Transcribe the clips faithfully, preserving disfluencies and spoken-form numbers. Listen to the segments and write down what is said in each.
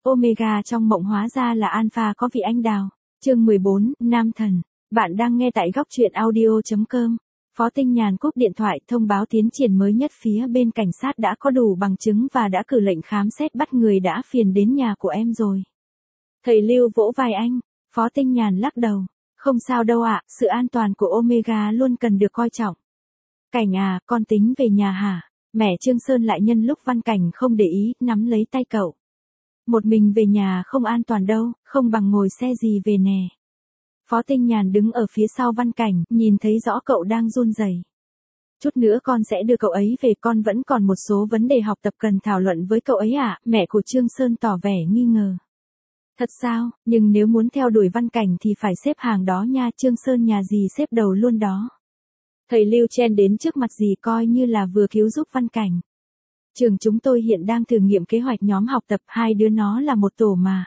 Omega trong mộng hóa ra là Alpha có vị anh đào. Chương mười bốn, Nam Thần. Bạn đang nghe tại góc truyện audio chấm com. Phó Tinh Nhàn cúp điện thoại thông báo tiến triển mới nhất, phía bên cảnh sát đã có đủ bằng chứng và đã cử lệnh khám xét bắt người đã phiền đến nhà của em rồi. Thầy Lưu vỗ vai anh. Phó Tinh Nhàn lắc đầu. Không sao đâu ạ, sự an toàn của Omega luôn cần được coi trọng. Cảnh à, con tính về nhà hả? Mẹ Trương Sơn lại nhân lúc Văn Cảnh không để ý, nắm lấy tay cậu. Một mình về nhà không an toàn đâu, không bằng ngồi xe gì về nè. Phó Tinh Nhàn đứng ở phía sau Văn Cảnh, nhìn thấy rõ cậu đang run rẩy. Chút nữa con sẽ đưa cậu ấy về, con vẫn còn một số vấn đề học tập cần thảo luận với cậu ấy ạ, mẹ của Trương Sơn tỏ vẻ nghi ngờ. Thật sao, nhưng nếu muốn theo đuổi Văn Cảnh thì phải xếp hàng đó nha, Trương Sơn nhà gì xếp đầu luôn đó. Thầy Lưu chen đến trước mặt dì coi như là vừa cứu giúp Văn Cảnh. Trường chúng tôi hiện đang thử nghiệm kế hoạch nhóm học tập, hai đứa nó là một tổ mà.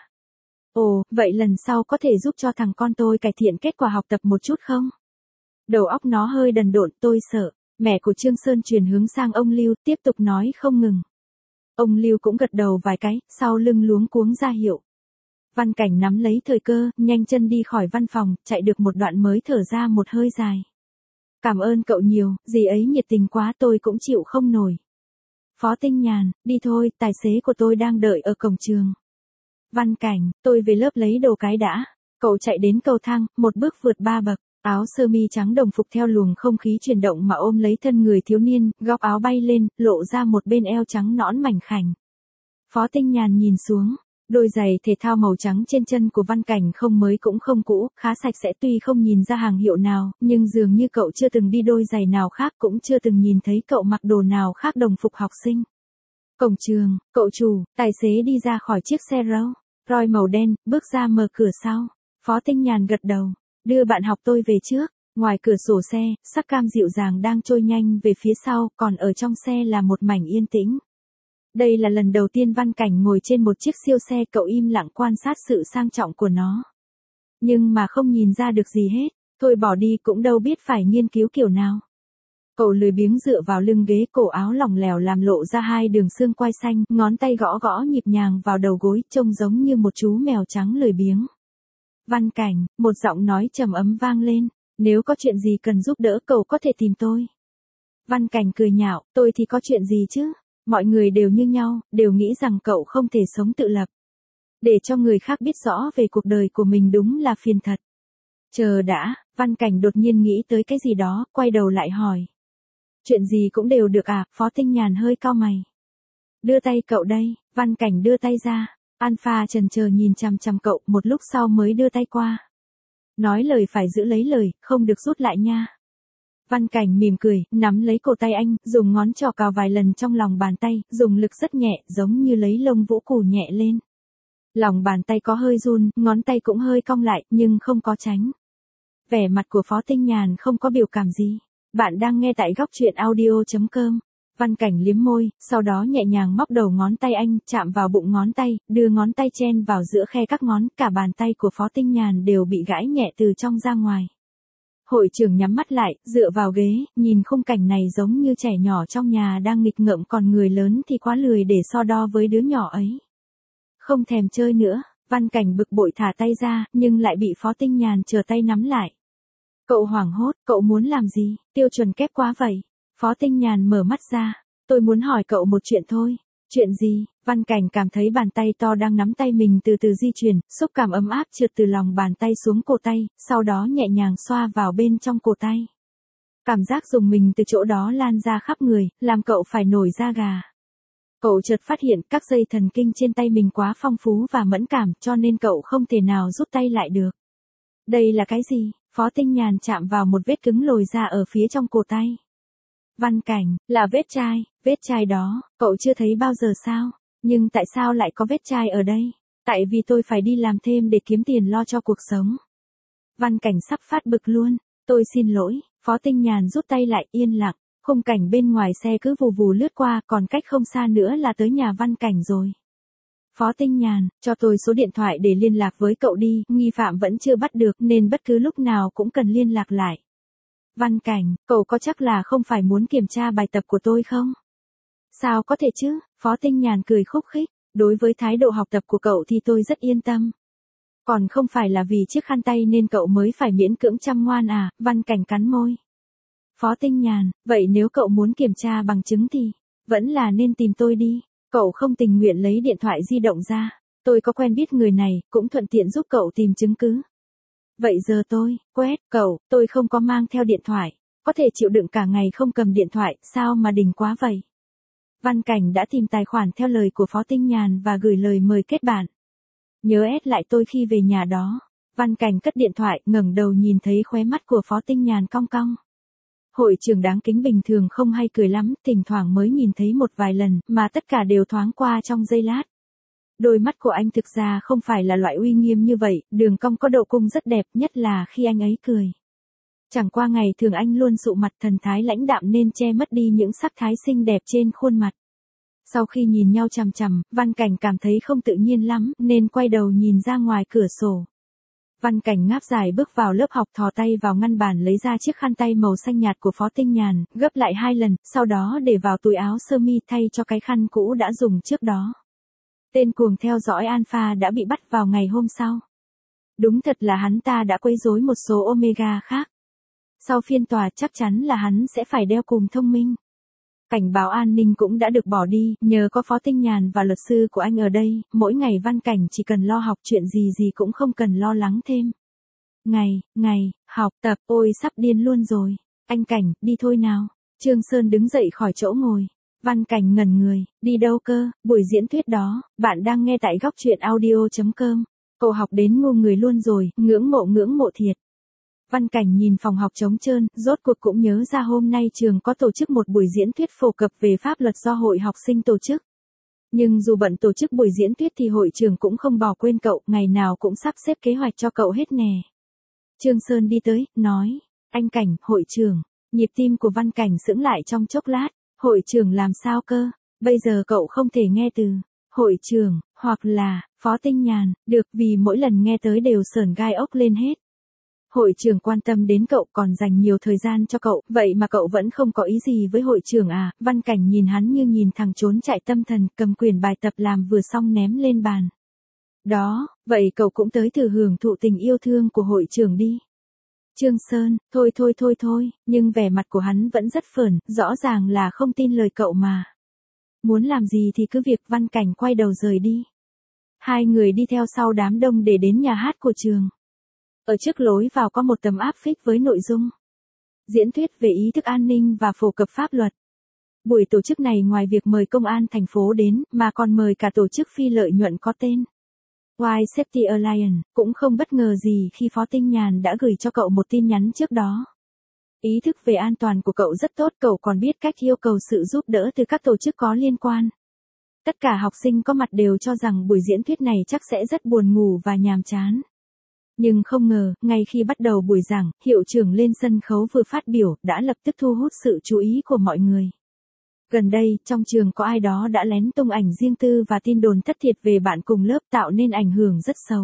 Ồ, vậy lần sau có thể giúp cho thằng con tôi cải thiện kết quả học tập một chút không? Đầu óc nó hơi đần độn, tôi sợ. Mẹ của Trương Sơn chuyển hướng sang ông Lưu, tiếp tục nói không ngừng. Ông Lưu cũng gật đầu vài cái, sau lưng luống cuống ra hiệu. Văn Cảnh nắm lấy thời cơ, nhanh chân đi khỏi văn phòng, chạy được một đoạn mới thở ra một hơi dài. Cảm ơn cậu nhiều, dì ấy nhiệt tình quá, tôi cũng chịu không nổi. Phó Tinh Nhàn, đi thôi, tài xế của tôi đang đợi ở cổng trường. Văn Cảnh, tôi về lớp lấy đồ cái đã. Cậu chạy đến cầu thang, một bước vượt ba bậc, áo sơ mi trắng đồng phục theo luồng không khí chuyển động mà ôm lấy thân người thiếu niên, góc áo bay lên, lộ ra một bên eo trắng nõn mảnh khảnh. Phó Tinh Nhàn nhìn xuống. Đôi giày thể thao màu trắng trên chân của Văn Cảnh không mới cũng không cũ, khá sạch sẽ, tuy không nhìn ra hàng hiệu nào, nhưng dường như cậu chưa từng đi đôi giày nào khác, cũng chưa từng nhìn thấy cậu mặc đồ nào khác đồng phục học sinh. Cổng trường, cậu chủ, tài xế đi ra khỏi chiếc xe Rolls Royce màu đen, bước ra mở cửa sau. Phó Tinh Nhàn gật đầu, đưa bạn học tôi về trước. Ngoài cửa sổ xe, sắc cam dịu dàng đang trôi nhanh về phía sau, còn ở trong xe là một mảnh yên tĩnh. Đây là lần đầu tiên Văn Cảnh ngồi trên một chiếc siêu xe, cậu im lặng quan sát sự sang trọng của nó. Nhưng mà không nhìn ra được gì hết, thôi bỏ đi, cũng đâu biết phải nghiên cứu kiểu nào. Cậu lười biếng dựa vào lưng ghế, cổ áo lỏng lẻo làm lộ ra hai đường xương quai xanh, ngón tay gõ gõ nhịp nhàng vào đầu gối, trông giống như một chú mèo trắng lười biếng. Văn Cảnh, một giọng nói trầm ấm vang lên, nếu có chuyện gì cần giúp đỡ cậu có thể tìm tôi. Văn Cảnh cười nhạo, tôi thì có chuyện gì chứ? Mọi người đều như nhau, đều nghĩ rằng cậu không thể sống tự lập. Để cho người khác biết rõ về cuộc đời của mình đúng là phiền thật. Chờ đã, Văn Cảnh đột nhiên nghĩ tới cái gì đó, quay đầu lại hỏi. Chuyện gì cũng đều được à, Phó Tinh Nhàn hơi cau mày. Đưa tay cậu đây, Văn Cảnh đưa tay ra. Alpha chần chờ nhìn chằm chằm cậu, một lúc sau mới đưa tay qua. Nói lời phải giữ lấy lời, không được rút lại nha. Văn Cảnh mỉm cười, nắm lấy cổ tay anh, dùng ngón trỏ cào vài lần trong lòng bàn tay, dùng lực rất nhẹ, giống như lấy lông vũ cù nhẹ lên. Lòng bàn tay có hơi run, ngón tay cũng hơi cong lại, nhưng không có tránh. Vẻ mặt của Phó Tinh Nhàn không có biểu cảm gì. Bạn đang nghe tại góc truyện audio chấm com. Văn Cảnh liếm môi, sau đó nhẹ nhàng móc đầu ngón tay anh, chạm vào bụng ngón tay, đưa ngón tay chen vào giữa khe các ngón, cả bàn tay của Phó Tinh Nhàn đều bị gãi nhẹ từ trong ra ngoài. Hội trưởng nhắm mắt lại, dựa vào ghế, nhìn khung cảnh này giống như trẻ nhỏ trong nhà đang nghịch ngợm, còn người lớn thì quá lười để so đo với đứa nhỏ ấy. Không thèm chơi nữa, Văn Cảnh bực bội thả tay ra, nhưng lại bị Phó Tinh Nhàn trở tay nắm lại. Cậu hoảng hốt, cậu muốn làm gì, tiêu chuẩn kép quá vậy. Phó Tinh Nhàn mở mắt ra, tôi muốn hỏi cậu một chuyện thôi. Chuyện gì? Văn Cảnh cảm thấy bàn tay to đang nắm tay mình từ từ di chuyển, xúc cảm ấm áp trượt từ lòng bàn tay xuống cổ tay, sau đó nhẹ nhàng xoa vào bên trong cổ tay. Cảm giác rùng mình từ chỗ đó lan ra khắp người, làm cậu phải nổi da gà. Cậu chợt phát hiện các dây thần kinh trên tay mình quá phong phú và mẫn cảm, cho nên cậu không thể nào rút tay lại được. Đây là cái gì? Phó Tinh Nhàn chạm vào một vết cứng lồi ra ở phía trong cổ tay. Văn Cảnh, là vết chai, vết chai đó, cậu chưa thấy bao giờ sao? Nhưng tại sao lại có vết chai ở đây? Tại vì tôi phải đi làm thêm để kiếm tiền lo cho cuộc sống. Văn Cảnh sắp phát bực luôn, tôi xin lỗi. Phó Tinh Nhàn rút tay lại, yên lặng, khung cảnh bên ngoài xe cứ vù vù lướt qua, còn cách không xa nữa là tới nhà Văn Cảnh rồi. Phó Tinh Nhàn, cho tôi số điện thoại để liên lạc với cậu đi, nghi phạm vẫn chưa bắt được nên bất cứ lúc nào cũng cần liên lạc lại. Văn Cảnh, cậu có chắc là không phải muốn kiểm tra bài tập của tôi không? Sao có thể chứ? Phó Tinh Nhàn cười khúc khích, Đối với thái độ học tập của cậu thì tôi rất yên tâm. Còn không phải là vì chiếc khăn tay nên cậu mới phải miễn cưỡng chăm ngoan à, Văn Cảnh cắn môi. Phó Tinh Nhàn, vậy nếu cậu muốn kiểm tra bằng chứng thì, vẫn là nên tìm tôi đi. Cậu không tình nguyện lấy điện thoại di động ra. Tôi có quen biết người này, cũng thuận tiện giúp cậu tìm chứng cứ. Vậy giờ tôi, quét, cậu, tôi không có mang theo điện thoại. Có thể chịu đựng cả ngày không cầm điện thoại, sao mà đỉnh quá vậy? Văn Cảnh đã tìm tài khoản theo lời của Phó Tinh Nhàn và gửi lời mời kết bạn. Nhớ ét lại tôi khi về nhà đó. Văn Cảnh cất điện thoại, ngẩng đầu nhìn thấy khóe mắt của Phó Tinh Nhàn cong cong. Hội trưởng đáng kính bình thường không hay cười lắm, thỉnh thoảng mới nhìn thấy một vài lần, mà tất cả đều thoáng qua trong giây lát. Đôi mắt của anh thực ra không phải là loại uy nghiêm như vậy, đường cong có độ cung rất đẹp, nhất là khi anh ấy cười. Chẳng qua ngày thường anh luôn sụ mặt thần thái lãnh đạm nên che mất đi những sắc thái xinh đẹp trên khuôn mặt. Sau khi nhìn nhau chằm chằm, Văn Cảnh cảm thấy không tự nhiên lắm, nên quay đầu nhìn ra ngoài cửa sổ. Văn Cảnh ngáp dài bước vào lớp học, thò tay vào ngăn bàn lấy ra chiếc khăn tay màu xanh nhạt của Phó Tinh Nhàn, gấp lại hai lần, sau đó để vào túi áo sơ mi thay cho cái khăn cũ đã dùng trước đó. Tên cuồng theo dõi Alpha đã bị bắt vào ngày hôm sau. Đúng thật là hắn ta đã quấy rối một số Omega khác. Sau phiên tòa chắc chắn là hắn sẽ phải đeo cùm thông minh. Cảnh báo an ninh cũng đã được bỏ đi, nhờ có Phó Tinh Nhàn và luật sư của anh ở đây, mỗi ngày Văn Cảnh chỉ cần lo học, chuyện gì gì cũng không cần lo lắng thêm. Ngày, ngày, học tập, ôi sắp điên luôn rồi. Anh Cảnh, đi thôi nào. Trương Sơn đứng dậy khỏi chỗ ngồi. Văn Cảnh ngẩn người, đi đâu cơ, buổi diễn thuyết đó, bạn đang nghe tại góc truyện audio chấm com. Cậu học đến ngu người luôn rồi, ngưỡng mộ ngưỡng mộ thiệt. Văn Cảnh nhìn phòng học trống trơn, rốt cuộc cũng nhớ ra hôm nay trường có tổ chức một buổi diễn thuyết phổ cập về pháp luật do hội học sinh tổ chức. Nhưng dù bận tổ chức buổi diễn thuyết thì hội trường cũng không bỏ quên cậu, ngày nào cũng sắp xếp kế hoạch cho cậu hết nè. Trương Sơn đi tới, nói, anh Cảnh, hội trưởng. Nhịp tim của Văn Cảnh sững lại trong chốc lát, hội trưởng làm sao cơ, bây giờ cậu không thể nghe từ hội trưởng, hoặc là Phó Tinh Nhàn, được, vì mỗi lần nghe tới đều sởn gai ốc lên hết. Hội trưởng quan tâm đến cậu, còn dành nhiều thời gian cho cậu, vậy mà cậu vẫn không có ý gì với hội trưởng à? Văn Cảnh nhìn hắn như nhìn thằng trốn chạy tâm thần, cầm quyển bài tập làm vừa xong ném lên bàn. Đó, vậy cậu cũng tới thử hưởng thụ tình yêu thương của hội trưởng đi. Trương Sơn, thôi thôi thôi thôi, nhưng vẻ mặt của hắn vẫn rất phởn, rõ ràng là không tin lời cậu mà. Muốn làm gì thì cứ việc. Văn Cảnh quay đầu rời đi. Hai người đi theo sau đám đông để đến nhà hát của trường. Ở trước lối vào có một tấm áp phích với nội dung diễn thuyết về ý thức an ninh và phổ cập pháp luật. Buổi tổ chức này ngoài việc mời công an thành phố đến, mà còn mời cả tổ chức phi lợi nhuận có tên Why Safety Alliance, cũng không bất ngờ gì khi Phó Tinh Nhàn đã gửi cho cậu một tin nhắn trước đó. Ý thức về an toàn của cậu rất tốt, cậu còn biết cách yêu cầu sự giúp đỡ từ các tổ chức có liên quan. Tất cả học sinh có mặt đều cho rằng buổi diễn thuyết này chắc sẽ rất buồn ngủ và nhàm chán. Nhưng không ngờ, ngay khi bắt đầu buổi giảng, hiệu trưởng lên sân khấu vừa phát biểu, đã lập tức thu hút sự chú ý của mọi người. Gần đây, trong trường có ai đó đã lén tung ảnh riêng tư và tin đồn thất thiệt về bạn cùng lớp, tạo nên ảnh hưởng rất xấu.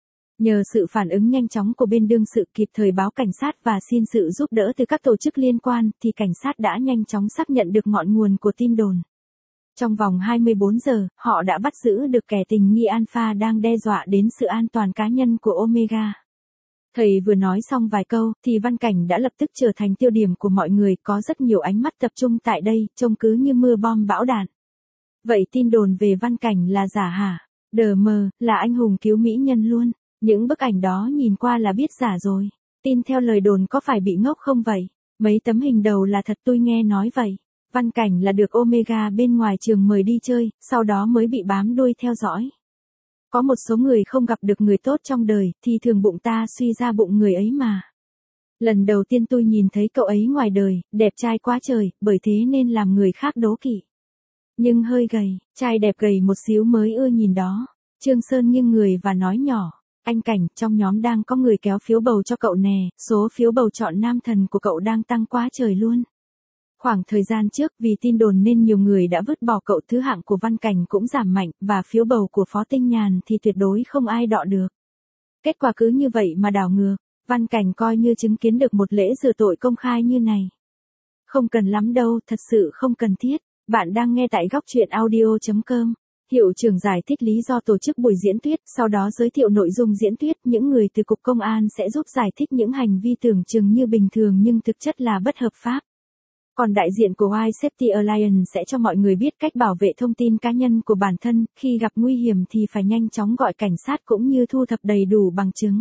Nhờ sự phản ứng nhanh chóng của bên đương sự, kịp thời báo cảnh sát và xin sự giúp đỡ từ các tổ chức liên quan, thì cảnh sát đã nhanh chóng xác nhận được ngọn nguồn của tin đồn. Trong vòng hai mươi bốn giờ, họ đã bắt giữ được kẻ tình nghi Alpha đang đe dọa đến sự an toàn cá nhân của Omega. Thầy vừa nói xong vài câu, thì Văn Cảnh đã lập tức trở thành tiêu điểm của mọi người, có rất nhiều ánh mắt tập trung tại đây, trông cứ như mưa bom bão đạn. Vậy tin đồn về Văn Cảnh là giả hả? Đờ mờ, là anh hùng cứu mỹ nhân luôn. Những bức ảnh đó nhìn qua là biết giả rồi. Tin theo lời đồn có phải bị ngốc không vậy? Mấy tấm hình đầu là thật, tôi nghe nói vậy. Văn Cảnh là được Omega bên ngoài trường mời đi chơi, sau đó mới bị bám đuôi theo dõi. Có một số người không gặp được người tốt trong đời, thì thường bụng ta suy ra bụng người ấy mà. Lần đầu tiên tôi nhìn thấy cậu ấy ngoài đời, đẹp trai quá trời, bởi thế nên làm người khác đố kỵ. Nhưng hơi gầy, trai đẹp gầy một xíu mới ưa nhìn đó. Trương Sơn nghiêng người và nói nhỏ, anh Cảnh, trong nhóm đang có người kéo phiếu bầu cho cậu nè, số phiếu bầu chọn nam thần của cậu đang tăng quá trời luôn. Khoảng thời gian trước, vì tin đồn nên nhiều người đã vứt bỏ cậu, thứ hạng của Văn Cảnh cũng giảm mạnh, và phiếu bầu của Phó Tinh Nhàn thì tuyệt đối không ai đọ được. Kết quả cứ như vậy mà đảo ngược, Văn Cảnh coi như chứng kiến được một lễ rửa tội công khai như này. Không cần lắm đâu, thật sự không cần thiết. Bạn đang nghe tại góc truyện audio chấm com. Hiệu trưởng giải thích lý do tổ chức buổi diễn thuyết, sau đó giới thiệu nội dung diễn thuyết, những người từ Cục Công an sẽ giúp giải thích những hành vi tưởng chừng như bình thường nhưng thực chất là bất hợp pháp. Còn đại diện của Wide Safety Alliance sẽ cho mọi người biết cách bảo vệ thông tin cá nhân của bản thân, khi gặp nguy hiểm thì phải nhanh chóng gọi cảnh sát cũng như thu thập đầy đủ bằng chứng.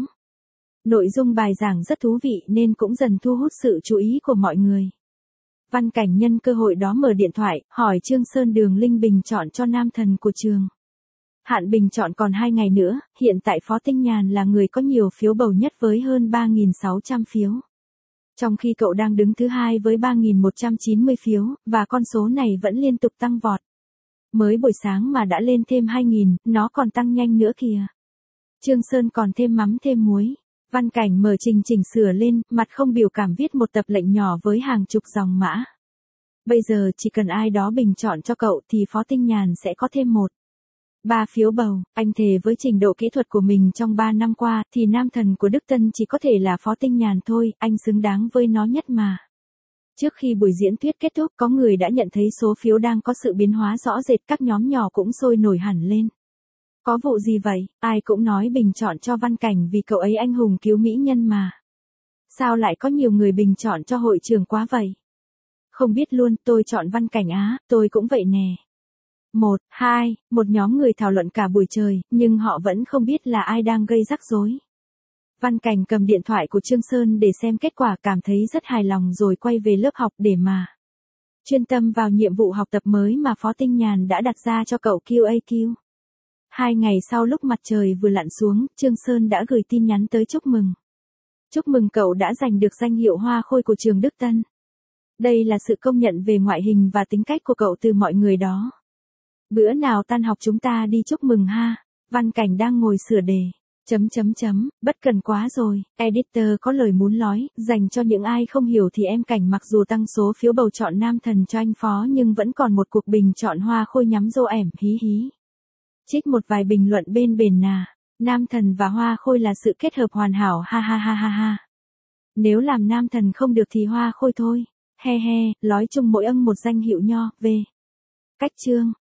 Nội dung bài giảng rất thú vị nên cũng dần thu hút sự chú ý của mọi người. Văn Cảnh nhân cơ hội đó mở điện thoại, hỏi Trương Sơn Đường Linh bình chọn cho nam thần của trường. Hạn bình chọn còn hai ngày nữa, hiện tại Phó Tinh Nhàn là người có nhiều phiếu bầu nhất với hơn ba nghìn sáu trăm phiếu. Trong khi cậu đang đứng thứ hai với ba nghìn một trăm chín mươi phiếu, và con số này vẫn liên tục tăng vọt. Mới buổi sáng mà đã lên thêm hai nghìn, nó còn tăng nhanh nữa kìa. Trương Sơn còn thêm mắm thêm muối. Văn Cảnh mở trình chỉnh sửa lên, mặt không biểu cảm viết một tập lệnh nhỏ với hàng chục dòng mã. Bây giờ chỉ cần ai đó bình chọn cho cậu thì Phó Tinh Nhàn sẽ có thêm một. Ba phiếu bầu, anh thề với trình độ kỹ thuật của mình trong ba năm qua thì nam thần của Đức Tân chỉ có thể là Phó Tinh Nhàn thôi, anh xứng đáng với nó nhất mà. Trước khi buổi diễn thuyết kết thúc có người đã nhận thấy số phiếu đang có sự biến hóa rõ rệt, các nhóm nhỏ cũng sôi nổi hẳn lên. Có vụ gì vậy, ai cũng nói bình chọn cho Văn Cảnh vì cậu ấy anh hùng cứu mỹ nhân mà. Sao lại có nhiều người bình chọn cho hội trưởng quá vậy? Không biết luôn, tôi chọn Văn Cảnh á, tôi cũng vậy nè. Một, hai, một nhóm người thảo luận cả buổi trời, nhưng họ vẫn không biết là ai đang gây rắc rối. Văn Cảnh cầm điện thoại của Trương Sơn để xem kết quả, cảm thấy rất hài lòng rồi quay về lớp học để mà chuyên tâm vào nhiệm vụ học tập mới mà Phó Tinh Nhàn đã đặt ra cho cậu Q A Q. Hai ngày sau lúc mặt trời vừa lặn xuống, Trương Sơn đã gửi tin nhắn tới chúc mừng. Chúc mừng cậu đã giành được danh hiệu Hoa Khôi của trường Đức Tân. Đây là sự công nhận về ngoại hình và tính cách của cậu từ mọi người đó. Bữa nào tan học chúng ta đi chúc mừng ha. Văn Cảnh đang ngồi sửa đề. Chấm chấm chấm, bất cần quá rồi. Editor có lời muốn nói, dành cho những ai không hiểu thì em Cảnh mặc dù tăng số phiếu bầu chọn nam thần cho anh Phó nhưng vẫn còn một cuộc bình chọn Hoa Khôi nhắm rô ẻm, hí hí. Trích một vài bình luận bên bền nà. Nam thần và Hoa Khôi là sự kết hợp hoàn hảo, ha ha ha ha ha. Nếu làm nam thần không được thì Hoa Khôi thôi. He he, nói chung mỗi âng một danh hiệu nho, về. Cách chương.